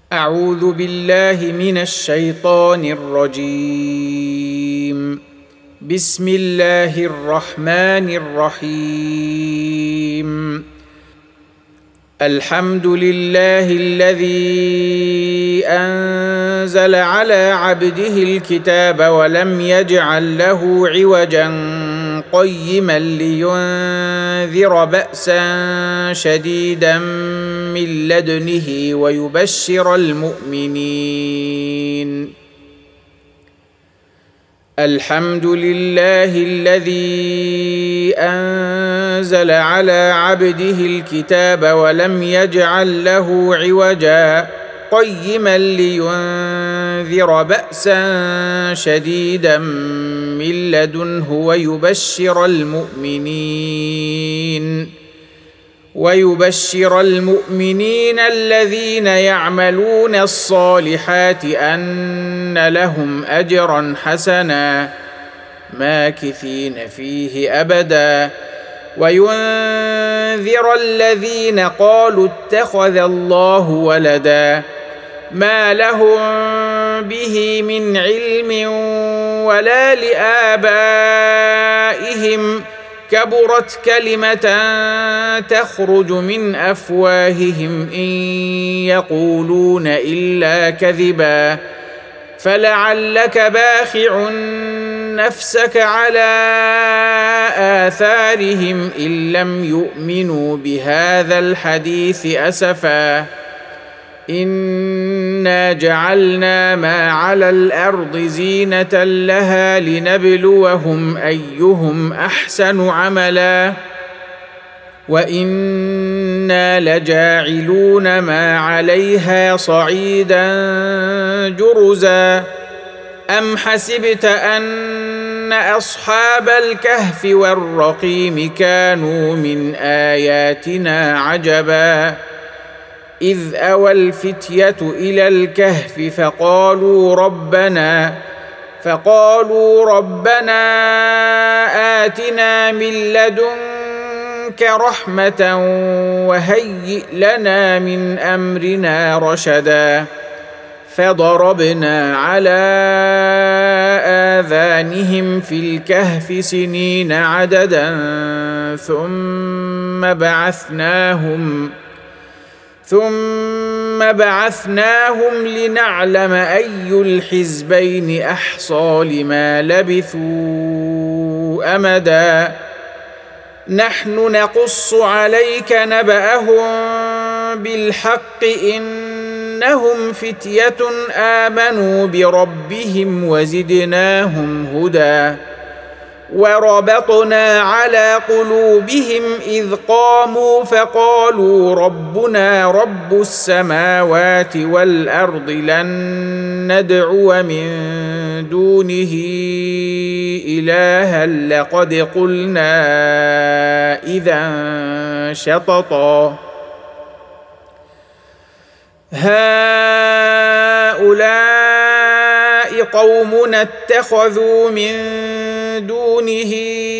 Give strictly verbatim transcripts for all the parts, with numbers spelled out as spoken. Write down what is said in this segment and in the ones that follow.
أعوذ بالله من الشيطان الرجيم. بسم الله الرحمن الرحيم. الحمد لله الذي أنزل على عبده الكتاب ولم يجعل له عوجا قيما لينذر بأسا شديدا من لدنه ويبشر المؤمنين. الحمد لله الذي أنزل على عبده الكتاب ولم يجعل له عوجا قيما لينذر بأسا شديدا من لدنه ويبشر المؤمنين ويبشر المؤمنين الذين يعملون الصالحات أن لهم أجرا حسنا ماكثين فيه أبدا وينذر الذين قالوا اتخذ الله ولدا ما لهم به من علم ولا لآبائهم كبرت كلمة تخرج من أفواههم إن يقولون إلا كذبا فلعلك باخع نفسك على آثارهم إن لم يؤمنوا بهذا الحديث أسفا إنا جعلنا ما على الأرض زينة لها لنبلوهم أيهم أحسن عملا وإنا لجاعلون ما عليها صعيدا جرزا أم حسبت أن أصحاب الكهف والرقيم كانوا من آياتنا عجبا إذ أوى الفتية إلى الكهف فقالوا ربنا فقالوا ربنا آتنا من لدنك رحمة وهيئ لنا من أمرنا رشدا فضربنا على آذانهم في الكهف سنين عددا ثم بعثناهم ثم بعثناهم لنعلم أي الحزبين أحصى لما لبثوا أمدا نحن نقص عليك نبأهم بالحق إنهم فتية آمنوا بربهم وزدناهم هدى وربطنا على قلوبهم إذ قاموا فقالوا ربنا رب السماوات والأرض لن ندعو من دونه إلها لقد قلنا إذا شططا هؤلاء قومنا اتخذوا من دونه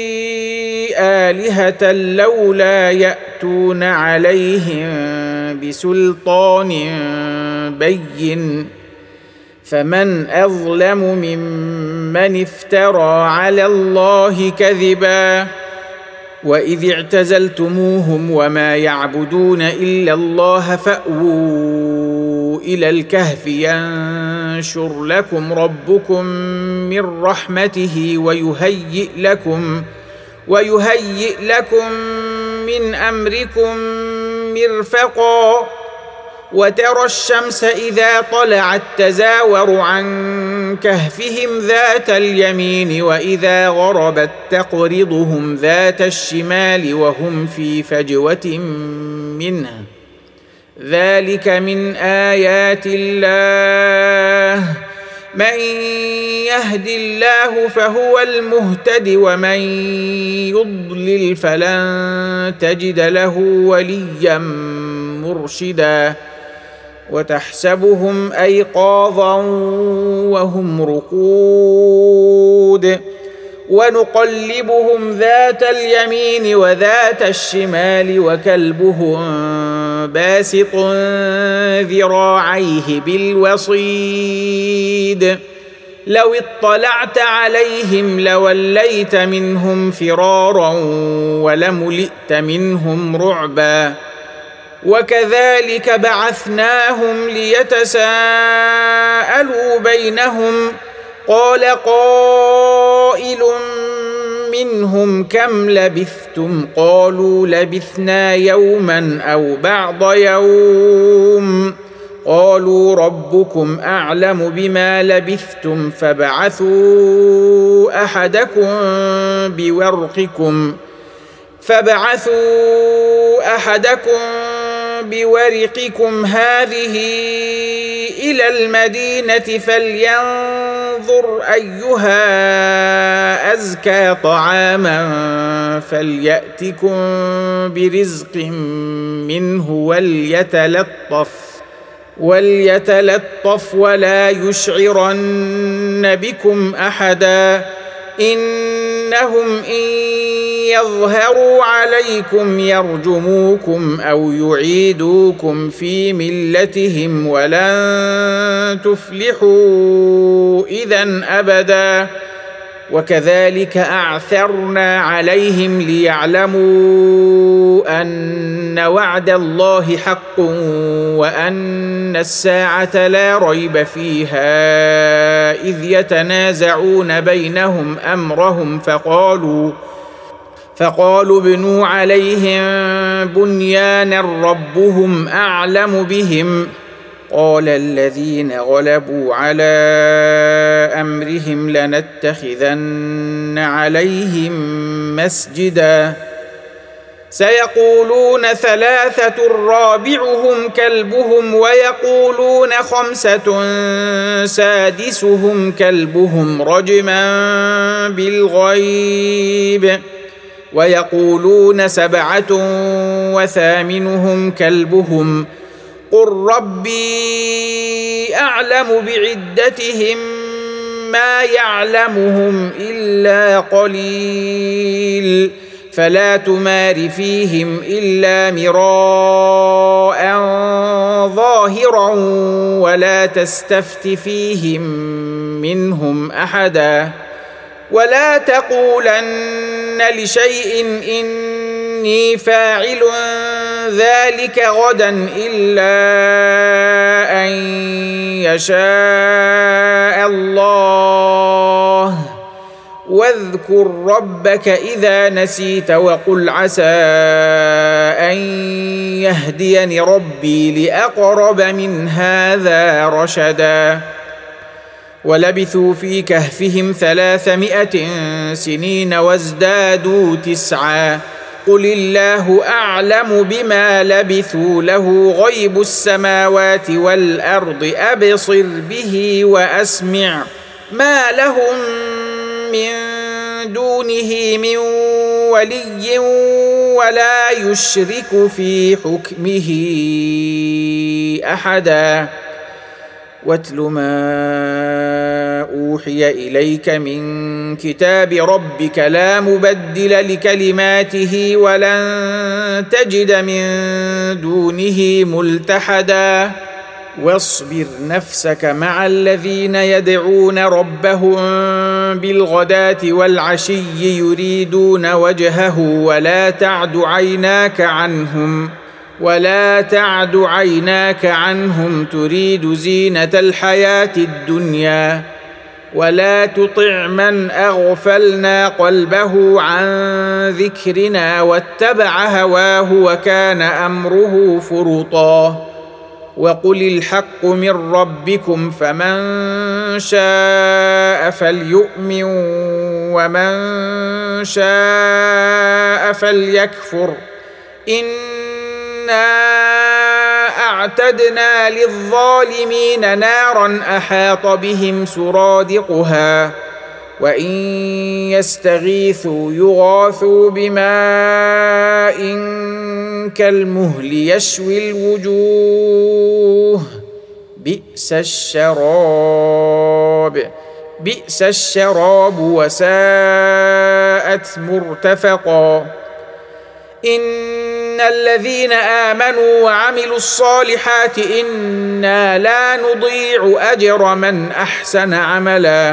آلهة لولا يأتون عليهم بسلطان بين فمن أظلم ممن افترى على الله كذبا وإذ اعتزلتموهم وما يعبدون إلا الله فأووا إلى الكهف ينشر لكم ربكم من رحمته ويهيئ لكم ويهيئ لكم من أمركم مرفقا وترى الشمس إذا طلعت تزاور عن كهفهم ذات اليمين وإذا غربت تقرضهم ذات الشمال وهم في فجوة منه ذلك من آيات الله من يهد الله فهو المهتد ومن يضلل فلن تجد له وليا مرشدا وتحسبهم أيقاظا وهم رقود ونقلبهم ذات اليمين وذات الشمال وكلبهم باسط ذراعيه بالوصيد لو اطلعت عليهم لوليت منهم فرارا ولملئت منهم رعبا وكذلك بعثناهم ليتساءلوا بينهم قال قائل منهم كم لبثتم قالوا لبثنا يوما أو بعض يوم قالوا ربكم أعلم بما لبثتم فابعثوا أحدكم بورقكم فابعثوا أحدكم بورقكم هذه إلى المدينة فلينظر أيها أزكى طعاما فليأتكم برزق منه وليتلطف وليتلطف ولا يشعرن بكم أحدا إنهم إن يظهروا عليكم يرجموكم أو يعيدوكم في ملتهم ولن تفلحوا إذن أبدا وكذلك أعثرنا عليهم ليعلموا أن وعد الله حق وأن الساعة لا ريب فيها إذ يتنازعون بينهم أمرهم فقالوا فقالوا ابنوا عليهم بنيانا ربهم أعلم بهم قال الذين غلبوا على أمرهم لنتخذن عليهم مسجدا سيقولون ثلاثة رابعهم كلبهم ويقولون خمسة سادسهم كلبهم رجما بالغيب ويقولون سبعة وثامنهم كلبهم قل ربي أعلم بعدتهم ما يعلمهم إلا قليل فلا تمار فيهم إلا مراء ظاهرا ولا تستفت فيهم منهم أحدا ولا تقولن لشيء إني فاعل ذلك غدا إلا أن يشاء الله واذكر ربك إذا نسيت وقل عسى أن يهديني ربي لأقرب من هذا رشدا ولبثوا في كهفهم ثلاثمائة سنين وازدادوا تسعا قل الله أعلم بما لبثوا له غيب السماوات والأرض أبصر به وأسمع ما لهم من دونه من ولي ولا يشرك في حكمه أحدا واتل ما أوحي إليك من كتاب ربك لا مبدل لكلماته ولن تجد من دونه ملتحدا واصبر نفسك مع الذين يدعون ربهم بالغداة والعشي يريدون وجهه ولا تعد عيناك عنهم ولا تعد عيناك عنهم تريد زينة الحياة الدنيا ولا تطع من أغفلنا قلبه عن ذكرنا واتبع هواه وكان أمره فرطا وقل الحق من ربكم فمن شاء فليؤمن ومن شاء فليكفر إنا أعتدنا للظالمين نارا أحاط بهم سرادقها وإن يستغيثوا يغاثوا بماء كالمهل يشوي الوجوه بئس الشراب بئس الشراب وساءت مرتفقا إن الذين آمنوا وعملوا الصالحات إنا لا نضيع أجر من أحسن عملا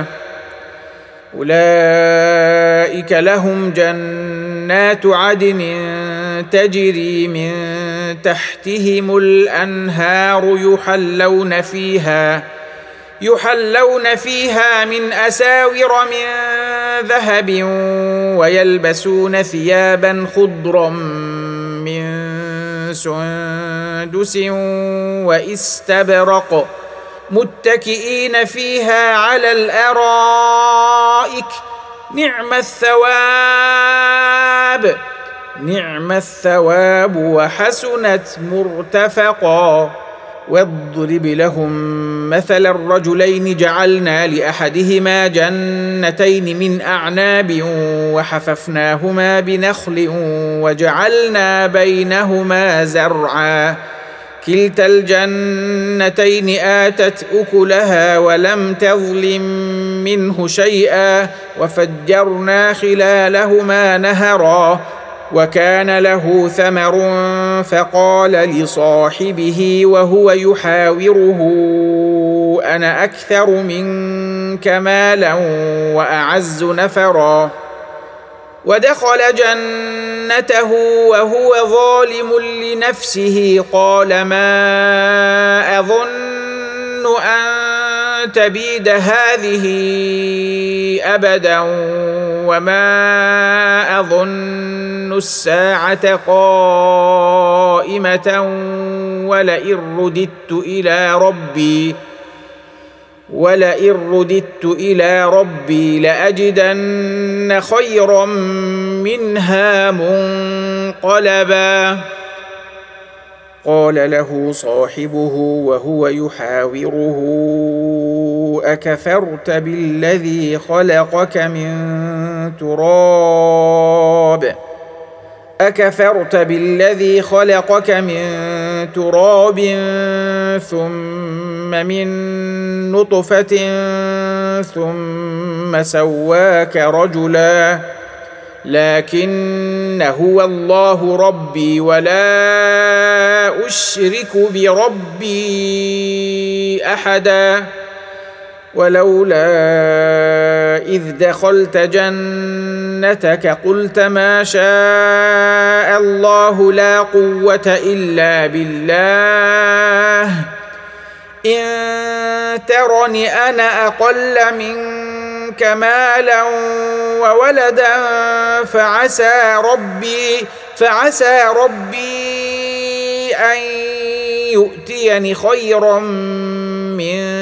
أولئك لهم جنات عدن تجري من تحتهم الأنهار يحلون فيها يحلون فيها من أساور من ذهب ويلبسون ثيابا خضرا من سندس واستبرق متكئين فيها على الأرائك نعم الثواب نعم الثواب وحسنت مرتفقا واضرب لهم مثل الرجلين جعلنا لأحدهما جنتين من أعناب وحففناهما بنخل وجعلنا بينهما زرعا كلتا الجنتين آتت أكلها ولم تظلم منه شيئا وفجرنا خلالهما نهرا وكان له ثمر فقال لصاحبه وهو يحاوره أنا أكثر منك مالا وأعز نفرا ودخل جنته وهو ظالم لنفسه قال ما أظن أن تبيد هذه أبدا وما أظن الساعة قائمة ولئن رددت إلى ربي ولئن رددت إلى ربي لأجدن خيرا منها منقلبا قال له صاحبه وهو يحاوره أكفرت بالذي خلقك من تراب أكفرت بالذي خلقك من تراب ثم من نطفة ثم سواك رجلا لكن هو الله ربي ولا أشرك بربي أحدا ولولا إذ دخلت جنتك قلت ما شاء الله لا قوة إلا بالله إن ترني أنا أقل منك مالا وولدا فعسى ربي فعسى ربي أن يؤتيني خيرا من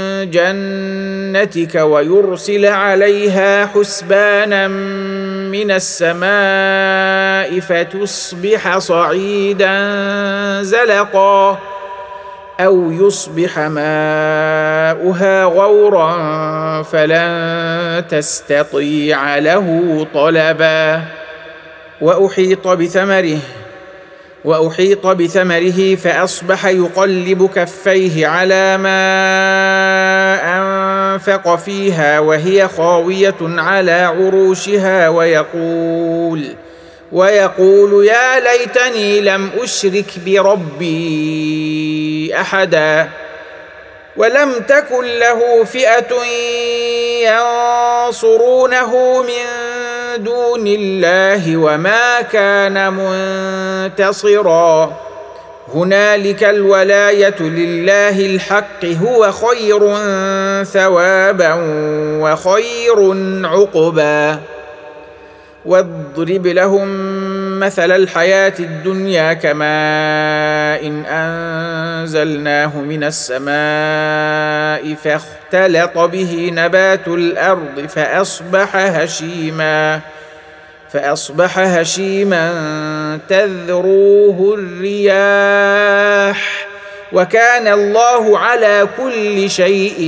جنتك ويرسل عليها حسبانا من السماء فتصبح صعيدا زلقا أو يصبح ماؤها غورا فلن تستطيع له طلبا وأحيط بثمره وأحيط بثمره فأصبح يقلب كفيه على ما أنفق فيها وهي خاوية على عروشها ويقول ويقول يا ليتني لم أشرك بربي أحدا ولم تكن له فئة ينصرونه من دون الله وما كان منتصرا هنالك الولاية لله الحق هو خير ثوابا وخير عقبا واضرب لهم مثل الحياة الدنيا كماء إن أنزلناه من السماء فاختلط به نبات الأرض فأصبح هشيما فأصبح هشيما تذروه الرياح وكان الله على كل شيء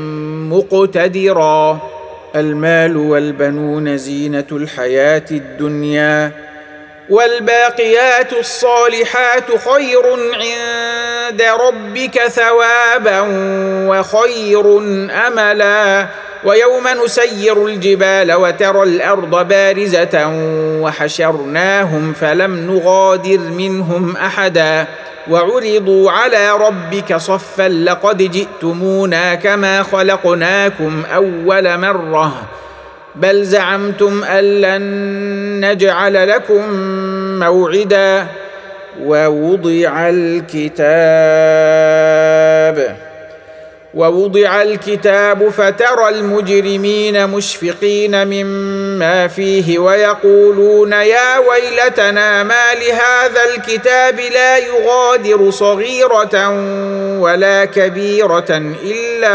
مقتدرا المال والبنون زينة الحياة الدنيا والباقيات الصالحات خير عند ربك ثوابا وخير أملا ويوم نسير الجبال وترى الأرض بارزة وحشرناهم فلم نغادر منهم أحدا وعرضوا على ربك صفا لقد جئتمونا كما خلقناكم أول مرة بل زعمتم أن لن نجعل لكم موعدا ووضع الكتاب ووضع الكتاب فترى المجرمين مشفقين مما فيه ويقولون يا ويلتنا ما لهذا الكتاب لا يغادر صغيرة ولا كبيرة إلا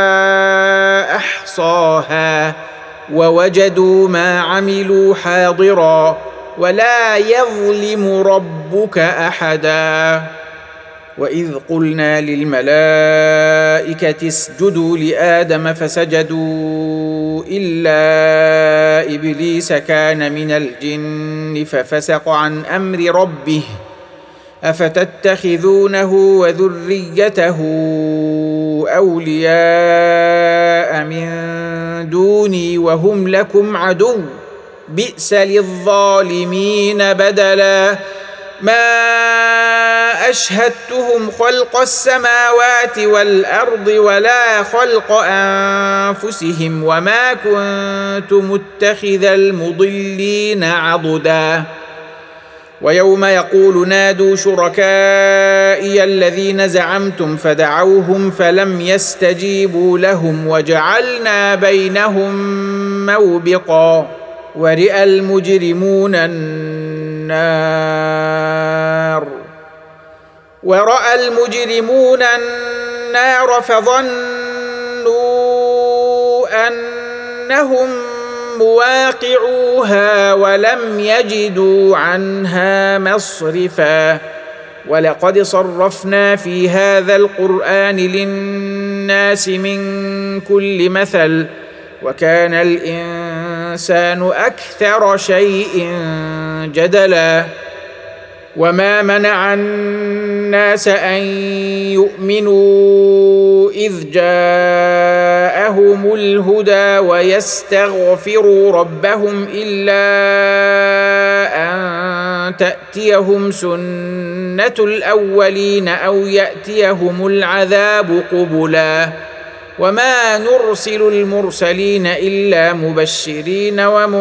أحصاها ووجدوا ما عملوا حاضرا ولا يظلم ربك أحدا وإذ قلنا للملائكة اسجدوا لآدم فسجدوا إلا إبليس كان من الجن ففسق عن أمر ربه أفتتخذونه وذريته أولياء من دوني وهم لكم عدو بئس للظالمين بدلا ما أشهدتهم خلق السماوات والأرض ولا خلق أنفسهم وما كنت متخذ المضلين عضدا ويوم يقول نادوا شركائي الذين زعمتم فدعوهم فلم يستجيبوا لهم وجعلنا بينهم موبقا ورئ المجرمون النار ورأى المجرمون النار فظنوا أنهم مواقعوها ولم يجدوا عنها مصرفا ولقد صرفنا في هذا القرآن للناس من كل مثل وكان الإنسان أكثر شيء جدلا وما منع الناس أن يؤمنوا إذ جاءهم الهدى ويستغفروا ربهم إلا أن تأتيهم سنة الأولين أو يأتيهم العذاب قبلا وما نرسل المرسلين إلا مبشرين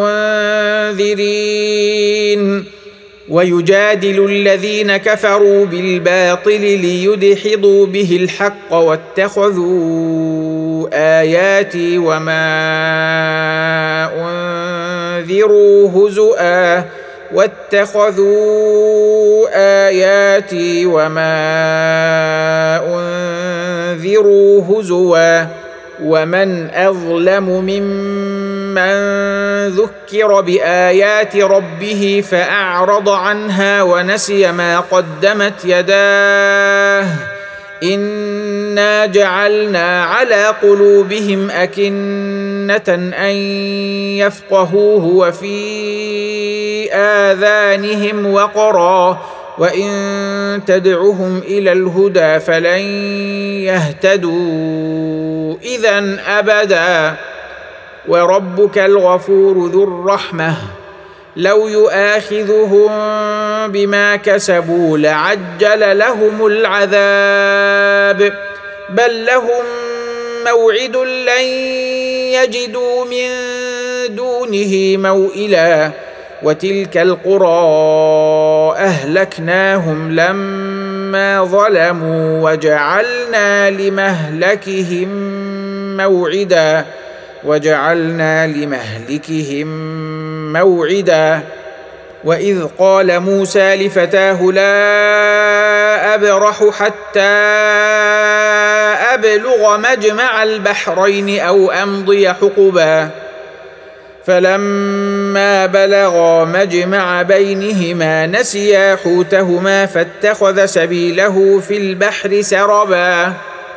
ومنذرين ويجادل الذين كفروا بالباطل ليدحضوا به الحق واتخذوا آياتي وما أنذروا هزؤا واتخذوا آياتي وما أنذروا هزوا ومن أظلم ممن ذكر بآيات ربه فأعرض عنها ونسي ما قدمت يداه إنا جعلنا على قلوبهم أكنة أن يفقهوه وفي آذانهم وقرا وإن تدعهم إلى الهدى فلن يهتدوا إذن أبدا وربك الغفور ذو الرحمة لو يؤاخذهم بما كسبوا لعجل لهم العذاب بل لهم موعد لن يجدوا من دونه موئلا وتلك القرى أهلكناهم لما ظلموا وجعلنا لمهلكهم موعدا وجعلنا لمهلكهم موعدا وإذ قال موسى لفتاه لا أبرح حتى أبلغ مجمع البحرين أو أمضي حقبا فلما بلغا مجمع بينهما نسيا حوتهما فاتخذ سبيله في البحر سربا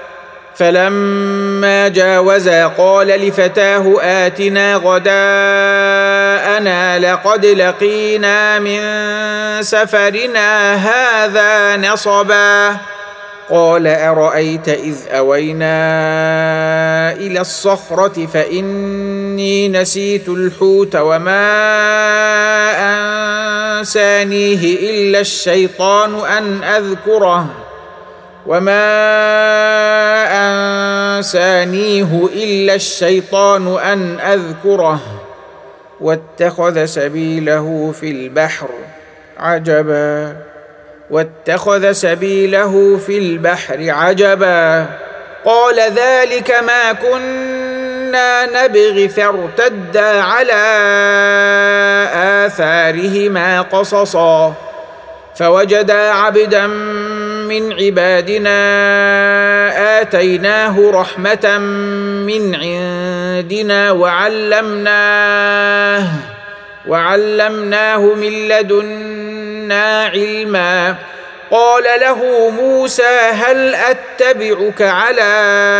فلما جاوزا قال لفتاه آتنا غداءنا لقد لقينا من سفرنا هذا نصبا قال أرأيت إذ أوينا إلى الصخرة فإني نسيت الحوت وما أنسانيه إلا الشيطان أن أذكره وما أنسانيه إلا الشيطان أن أذكره واتخذ سبيله في البحر عجبا واتخذ سبيله في البحر عجبا قال ذلك ما كنا نبغي فارتدا على آثارهما قصصا فوجدا عبدا من عبادنا آتيناه رحمة من عندنا وعلمناه وعلمناه من لدنا علما قال له موسى هل أتبعك على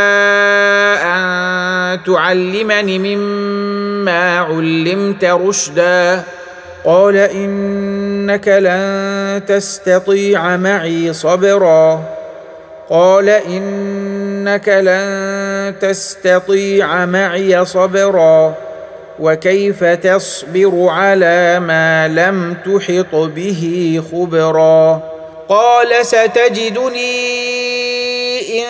أن تعلمني مما علمت رشدا قال إنك لن تستطيع معي صبرا قال إنك لن تستطيع معي صبرا وكيف تصبر على ما لم تحط به خبرا قال ستجدني إن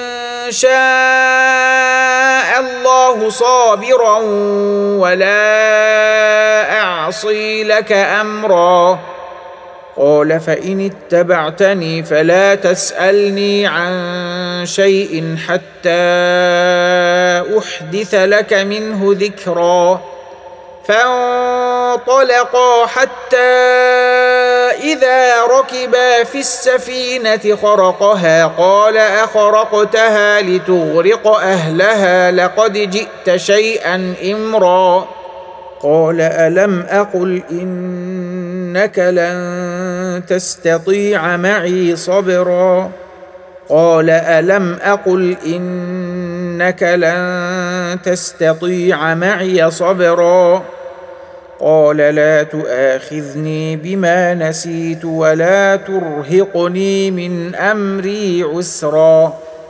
شاء الله صابرا ولا أعصي لك أمرا قال فإن اتبعتني فلا تسألني عن شيء حتى أحدث لك منه ذكرا فانطلقا حتى إذا ركبا في السفينة خرقها قال أخرقتها لتغرق أهلها لقد جئت شيئا إمرا قال ألم أقل إنك لن تستطيع معي صبرا قال ألم أقل إنك لن تستطيع معي صبرا قال لا تؤاخذني بما نسيت ولا ترهقني من أمري عسرا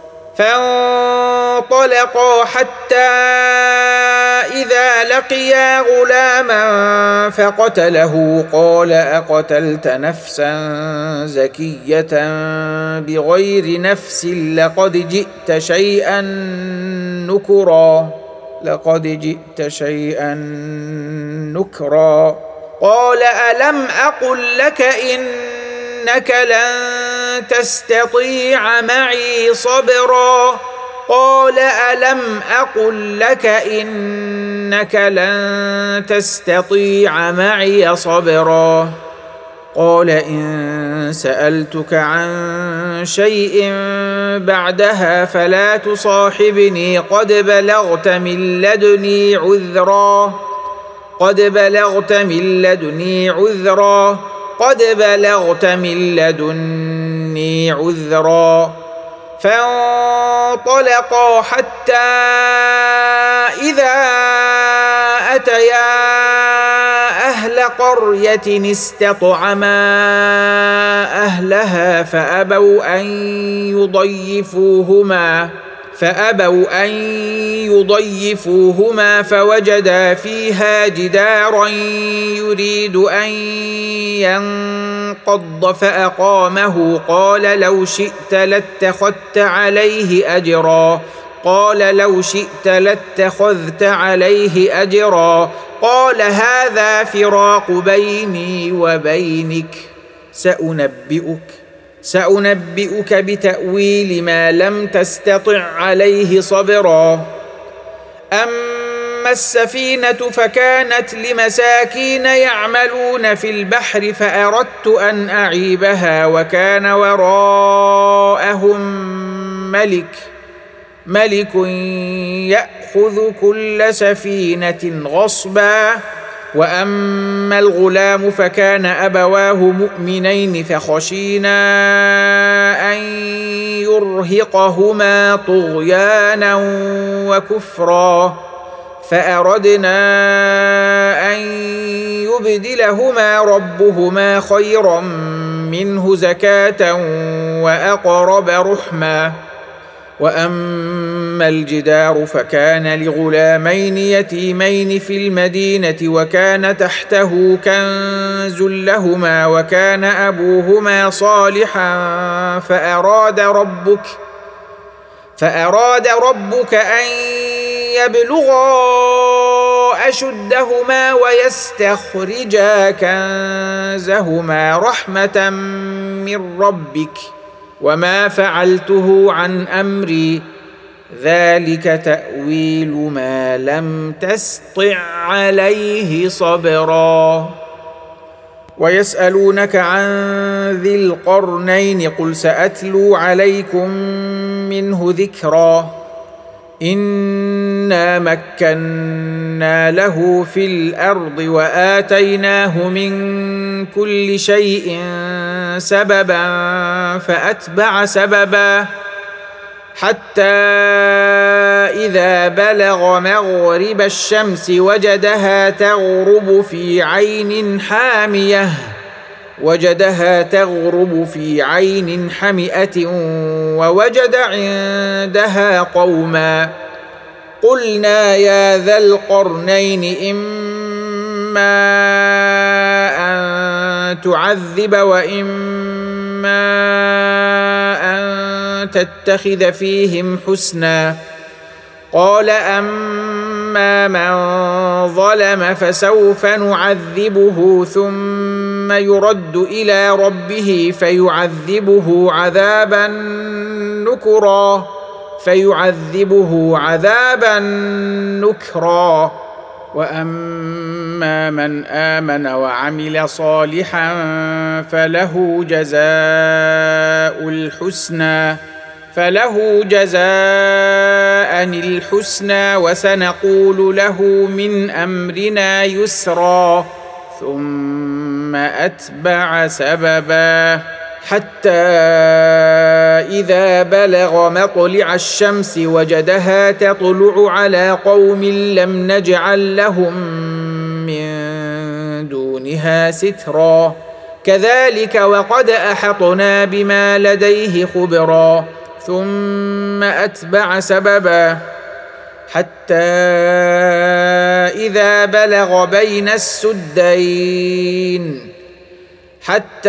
فانطلقا حتى إذا لقيا غلاما فقتله قال أقتلت نفسا زكية بغير نفس لقد جئت شيئا نكرا لقد جئت شيئا نكرا قال ألم أقل لك إنك لن تستطيع معي صبرا قال ألم أقل لك إنك لن تستطيع معي صبرا قال إن سألتك عن شيء بعدها فلا تصاحبني قد بلغت من لدني عذرا قد بلغت من لدني عذرا قد بلغت من لدني عذرا فانطلقا حتى إذا أتيا أهل قرية استطعما أهلها فأبوا أن يضيفوهما فأبوا أن يضيفوهما فوجدا فيها جدارا يريد أن ينقض فأقامه قال لو شئت لاتخذت عليه أجرا قال لو شئت لاتخذت عليه أجرا قال هذا فراق بيني وبينك سأنبئك سأنبئك بتأويل ما لم تستطع عليه صبرا أما السفينة فكانت لمساكين يعملون في البحر فأردت أن أعيبها وكان وراءهم ملك ملك يأخذ كل سفينة غصبا وأما الغلام فكان أبواه مؤمنين فخشينا أن يرهقهما طغيانا وكفرا فأردنا أن يبدلهما ربهما خيرا منه زكاة وأقرب رحما. وأما الجدار فكان لغلامين يتيمين في المدينة وكان تحته كنز لهما وكان أبوهما صالحا فأراد ربك فأراد ربك أن يبلغا أشدهما ويستخرجا كنزهما رحمة من ربك وما فعلته عن أمري ذلك تأويل ما لم تسطع عليه صبرا. ويسألونك عن ذي القرنين قل سأتلو عليكم منه ذكرا. إنا مكنا له في الأرض وآتيناه من كل شيء سببا فأتبع سببا حتى إذا بلغ مغرب الشمس وجدها تغرب في عين حامية وجدها تغرب في عين حمئة ووجد عندها قوما قلنا يا ذا القرنين إما أن تعذب وإما أن تتخذ فيهم حسنا. قال أما من ظلم فسوف نعذبه ثم يرد إلى ربه فيعذبه عذابا نكرا فيعذبه عذابا نكرا. وأما من آمن وعمل صالحا فله جزاء الحسنى فله جزاء الحسنى وسنقول له من أمرنا يسرا. ثم أتبع سببا حتى إذا بلغ مطلع الشمس وجدها تطلع على قوم لم نجعل لهم من دونها سترا كذلك وقد أحطنا بما لديه خبرا. ثم أتبع سببا حتى إذا بلغ بين السدين حتى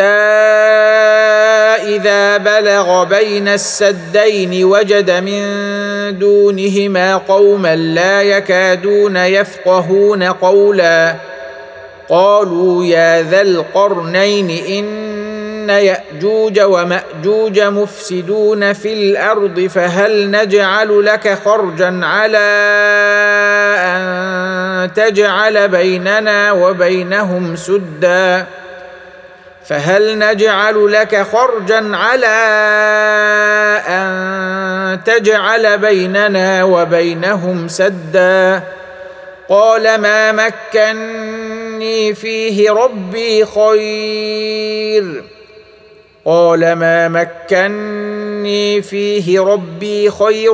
إذا بلغ بين السدين وجد من دونهما قوما لا يكادون يفقهون قولا قالوا يا ذا القرنين إن يأجوج ومأجوج مفسدون في الأرض فهل نجعل لك خرجا على أن تجعل بيننا وبينهم سدا فهل نجعل لك خرجا على أن تجعل بيننا وبينهم سدا. قال ما مكني فيه ربي خير قال ما مكني فيه ربي خير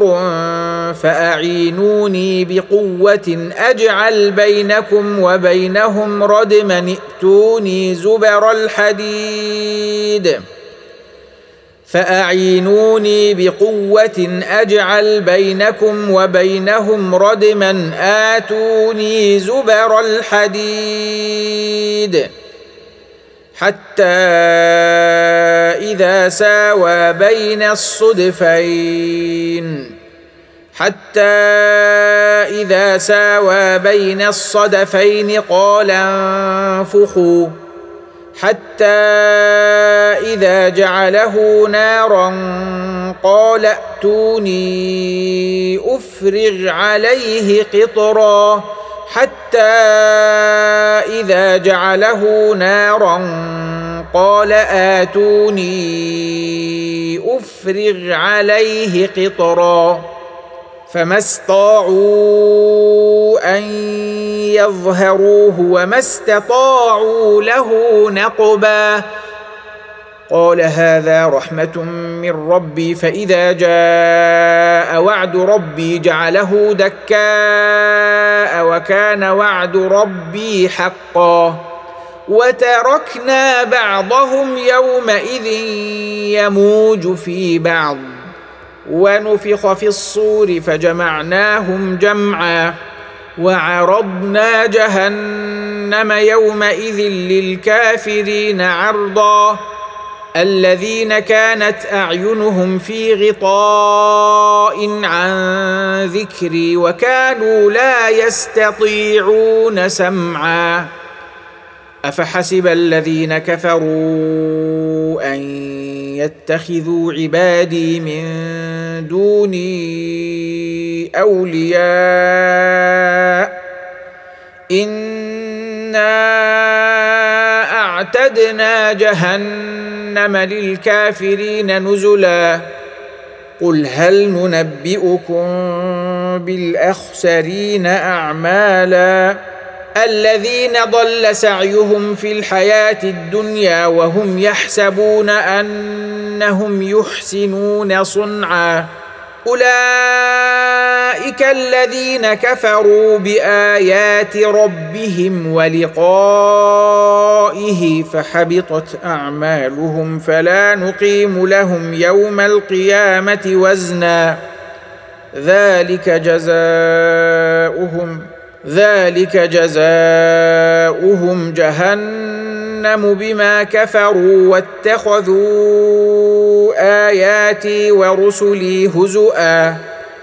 فأعينوني بقوة أجعل بينكم وبينهم ردما ائتوني زبر الحديد فأعينوني بقوة أجعل بينكم وبينهم ردما آتوني زبر الحديد حتى إذا ساوى بين الصدفين حتى إذا ساوى بين الصدفين قال انفخوا حتى إذا جعله نارا قال ائتوني أفرغ عليه قطرا حتى إذا جعله نارا قال آتوني أفرغ عليه قطرا فما استطاعوا أن يظهروه وما استطاعوا له نقبا. قال هذا رحمة من ربي فإذا جاء وعد ربي جعله دكاء وكان وعد ربي حقا وتركنا بعضهم يومئذ يموج في بعض ونفخ في الصور فجمعناهم جمعا وعرضنا جهنم يومئذ للكافرين عرضا الذين كانت أعينهم في غطاء عن ذكري وكانوا لا يستطيعون سمعا أفحسب الذين كفروا أن يتخذوا عبادي من دوني أولياء إنا أعتدنا جهنم للكافرين نزلا قل هل ننبئكم بالأخسرين أعمالا الذين ضل سعيهم في الحياة الدنيا وهم يحسبون أنهم يحسنون صنعا أولئك الذين كفروا بآيات ربهم ولقائه فحبطت أعمالهم فلا نقيم لهم يوم القيامة وزنا ذلك جزاؤهم ذلك جزاؤهم جهنم بما كفروا واتخذوا آياتي ورسلي هزؤا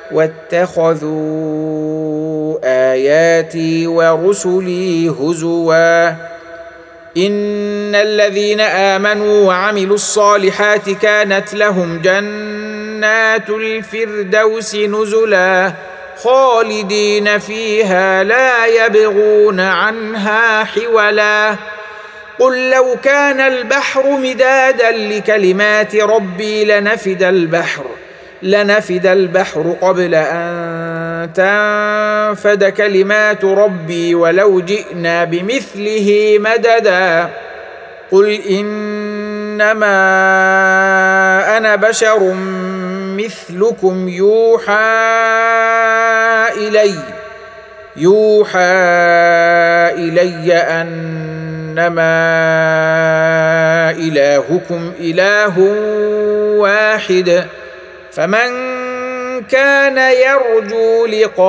واتخذوا آياتي ورسلي هزوا إن الذين آمنوا وعملوا الصالحات كانت لهم جنات الفردوس نزلا خالدين فيها لا يبغون عنها حولا قل لو كان البحر مدادا لكلمات ربي لنفد البحر لنفد البحر قبل أن تنفد كلمات ربي ولو جئنا بمثله مددا قل إنما أنا بشر مثلكم يوحى إلي يوحى إلي أنما إلهكم إله واحد فمن كان يرجو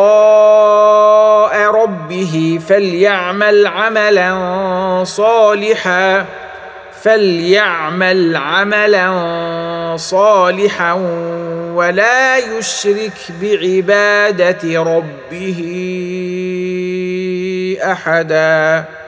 لقاء ربه فليعمل عملا صالحا فليعمل عملا صالحا ولا يشرك بعبادة ربه أحدا.